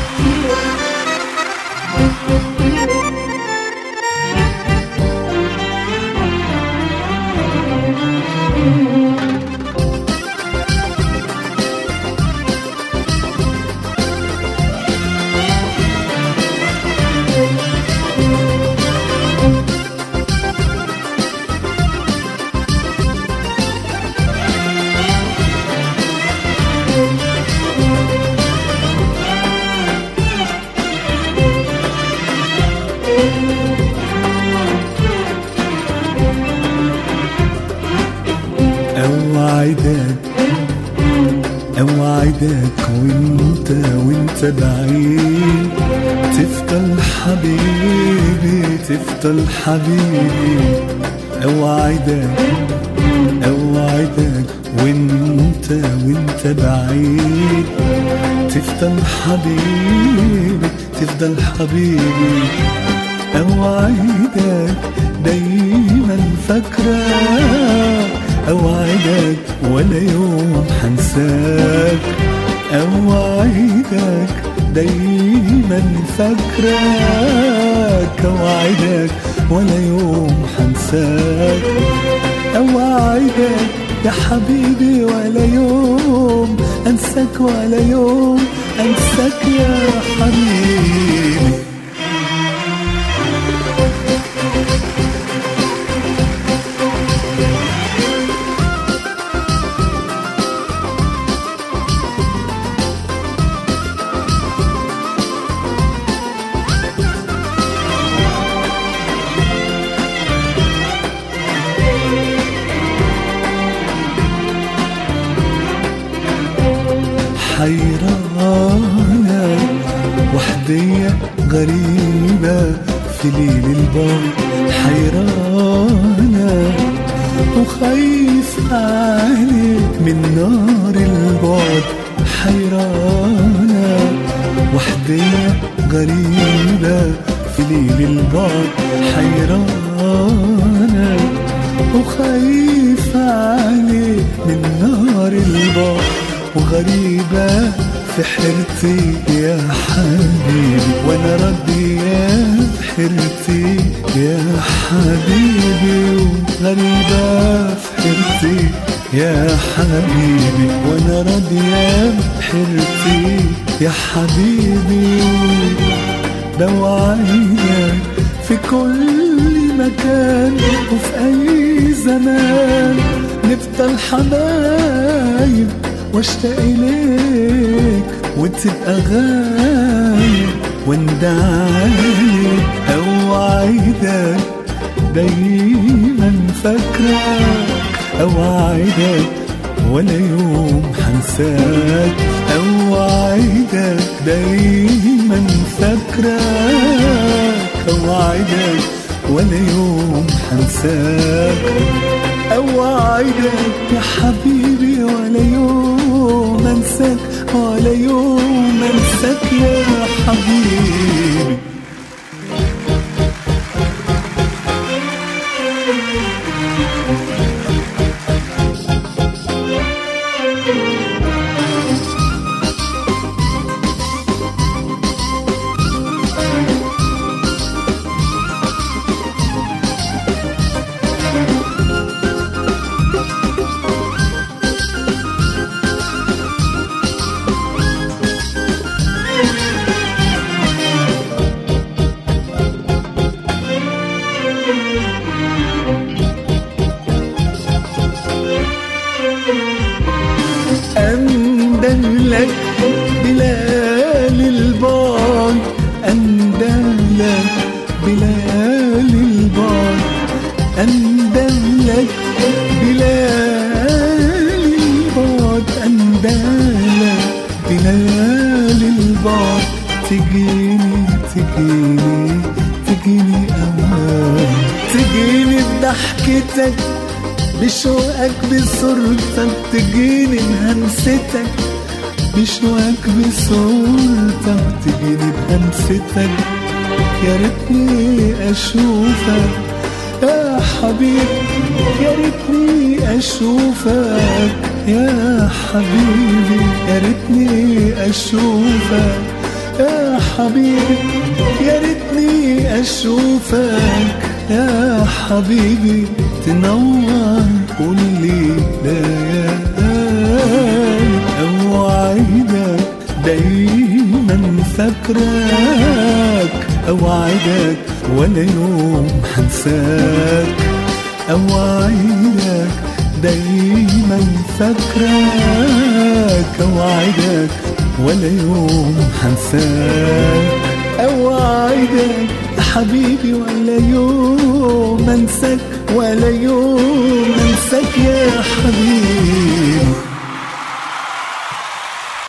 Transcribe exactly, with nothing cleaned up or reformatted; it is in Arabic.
اوعدك اوعدك وانت وانت بعيد تفضل حبيبي تفضل حبيبي. اوعدك اوعدك وانت وانت بعيد تفضل حبيبي تفضل حبيبي. اوعدك دايما فاكرك اوعدك ولا يوم حنساك. اوعدك دايما فاكرك اوعدك ولا يوم حنساك. اوعدك يا حبيبي ولا يوم انساك ولا يوم انساك يا حبيبي. حيرانة وحدية غريبة في ليل البعد. حيرانة وخايف عليك من نار البعد. حيرانة وحدية غريبة في ليل البعد. حيرانة وخايف عليك من نار البعد. وغريبة في حيرتي يا حبيبي وانا راضية بحيرتي يا حبيبي. وغريبة في حيرتي يا حبيبي وانا راضية بحيرتي يا حبيبي. بوعدك في كل مكان وفي اي زمان نفضل حبايب واشتاق إليك وتبقى غايب واندعيك. اوعدك دايما فاكرك اوعدك ولا يوم حنساك. اوعدك دايما فاكرك اوعدك ولا يوم حنساك. اوعدك يا حبيبي ولا يوم انساك ولا يوم انساك يا حبيبي. أندلك بلال البعد أندلك بلال البعد أندلك بلال البعد أندلك بلال البعد. تجيني تجيني تجيني أوان تجيني بضحكتك بشوقك بصورتك. تجيني بهمستك بشوقك بصورتك. تجيني بهمستك يا ريتني اشوفك يا حبيبي يا ريتني اشوفك يا حبيبي يا ريتني اشوفك يا حبيبي يا ريتني اشوفك يا حبيبي تنور كل ليالي، اوعدك دايما فاكرك، اوعدك ولا يوم حنساك، اوعدك دايما فاكرك، اوعدك ولا يوم حنساك، اوعدك حبيبي ولا يوم انساك، ولا يوم انساك يا حبيبي.